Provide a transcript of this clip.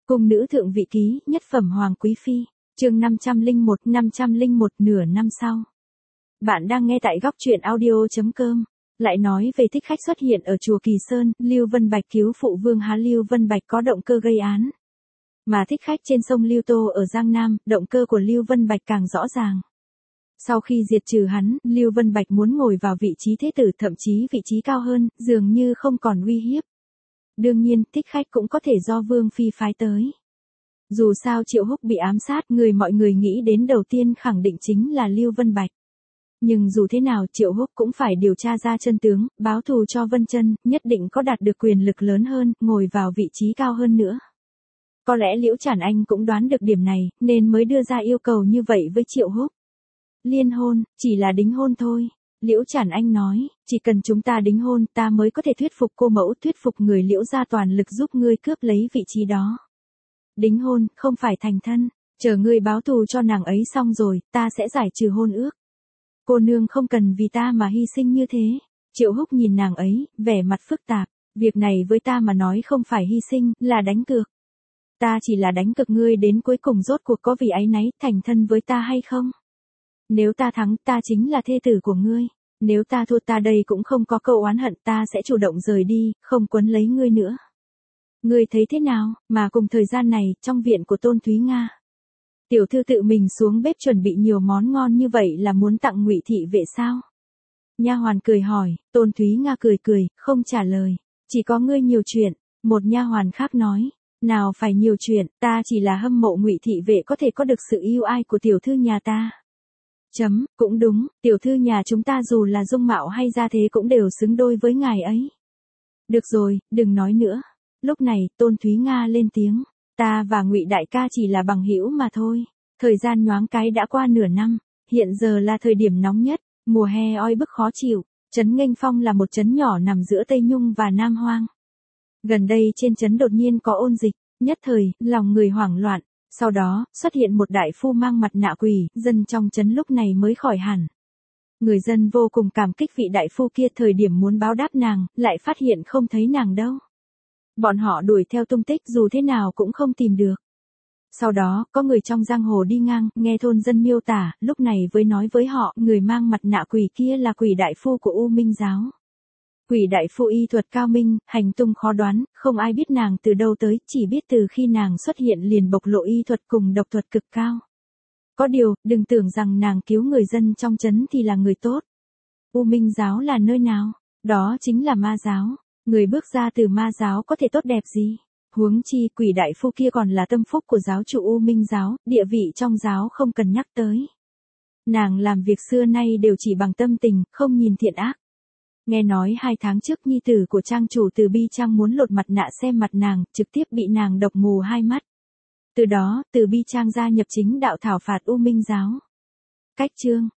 Cung nữ thượng vị ký, nhất phẩm hoàng quý phi, chương 501 nửa năm sau. Bạn đang nghe tại góc truyện audio.com. Lại nói về thích khách xuất hiện ở chùa Kỳ Sơn, Lưu Vân Bạch cứu phụ Vương Há. Lưu Vân Bạch có động cơ gây án. Mà thích khách trên sông Lưu Tô ở Giang Nam, động cơ của Lưu Vân Bạch càng rõ ràng. Sau khi diệt trừ hắn, Lưu Vân Bạch muốn ngồi vào vị trí thế tử, thậm chí vị trí cao hơn, dường như không còn uy hiếp. Đương nhiên, thích khách cũng có thể do Vương Phi phái tới. Dù sao Triệu Húc bị ám sát, người mọi người nghĩ đến đầu tiên khẳng định chính là Lưu Vân Bạch. Nhưng dù thế nào Triệu Húc cũng phải điều tra ra chân tướng, báo thù cho Vân Chân, nhất định có đạt được quyền lực lớn hơn, ngồi vào vị trí cao hơn nữa. Có lẽ Liễu Trản Anh cũng đoán được điểm này, nên mới đưa ra yêu cầu như vậy với Triệu Húc. Liên hôn, chỉ là đính hôn thôi. Liễu Trản Anh nói, chỉ cần chúng ta đính hôn ta mới có thể thuyết phục cô mẫu, thuyết phục người Liễu gia toàn lực giúp ngươi cướp lấy vị trí đó. Đính hôn, không phải thành thân, chờ ngươi báo thù cho nàng ấy xong rồi, ta sẽ giải trừ hôn ước. Cô nương không cần vì ta mà hy sinh như thế. Triệu Húc nhìn nàng ấy, vẻ mặt phức tạp, việc này với ta mà nói không phải hy sinh, là đánh cược. Ta chỉ là đánh cược ngươi đến cuối cùng rốt cuộc có vì áy náy, thành thân với ta hay không. Nếu ta thắng, ta chính là thê tử của ngươi. Nếu ta thua, ta đây cũng không có câu oán hận, ta sẽ chủ động rời đi, không quấn lấy ngươi nữa. Ngươi thấy thế nào? Mà cùng thời gian này, trong viện của Tôn Thúy Nga, tiểu thư tự mình xuống bếp chuẩn bị nhiều món ngon như vậy là muốn tặng Ngụy thị vệ sao? Nha hoàn cười hỏi. Tôn Thúy Nga cười, không trả lời. Chỉ có ngươi nhiều chuyện. Một nha hoàn khác nói. Nào phải nhiều chuyện, ta chỉ là hâm mộ Ngụy thị vệ có thể có được sự yêu ai của tiểu thư nhà ta. Cũng đúng, tiểu thư nhà chúng ta dù là dung mạo hay gia thế cũng đều xứng đôi với ngài ấy. Được rồi, đừng nói nữa. Lúc này, Tôn Thúy Nga lên tiếng. Ta và Ngụy đại ca chỉ là bằng hữu mà thôi. Thời gian nhoáng cái đã qua nửa năm. Hiện giờ là thời điểm nóng nhất, mùa hè oi bức khó chịu. Trấn Nghênh Phong là một trấn nhỏ nằm giữa Tây Nhung và Nam Hoang. Gần đây trên trấn đột nhiên có ôn dịch, nhất thời, lòng người hoảng loạn. Sau đó, xuất hiện một đại phu mang mặt nạ quỷ, dân trong trấn lúc này mới khỏi hẳn. Người dân vô cùng cảm kích vị đại phu kia, thời điểm muốn báo đáp nàng, lại phát hiện không thấy nàng đâu. Bọn họ đuổi theo tung tích dù thế nào cũng không tìm được. Sau đó, có người trong giang hồ đi ngang, nghe thôn dân miêu tả, lúc này mới nói với họ, người mang mặt nạ quỷ kia là quỷ đại phu của U Minh giáo. Quỷ đại phu y thuật cao minh, hành tung khó đoán, không ai biết nàng từ đâu tới, chỉ biết từ khi nàng xuất hiện liền bộc lộ y thuật cùng độc thuật cực cao. Có điều, đừng tưởng rằng nàng cứu người dân trong trấn thì là người tốt. U Minh giáo là nơi nào? Đó chính là ma giáo. Người bước ra từ ma giáo có thể tốt đẹp gì? Huống chi, quỷ đại phu kia còn là tâm phúc của giáo chủ U Minh giáo, địa vị trong giáo không cần nhắc tới. Nàng làm việc xưa nay đều chỉ bằng tâm tình, không nhìn thiện ác. Nghe nói 2 tháng trước nhi tử của trang chủ Từ Bi Trang muốn lột mặt nạ xem mặt nàng, trực tiếp bị nàng độc mù 2 mắt. Từ đó, Từ Bi Trang gia nhập chính đạo thảo phạt U Minh giáo. Cách chương,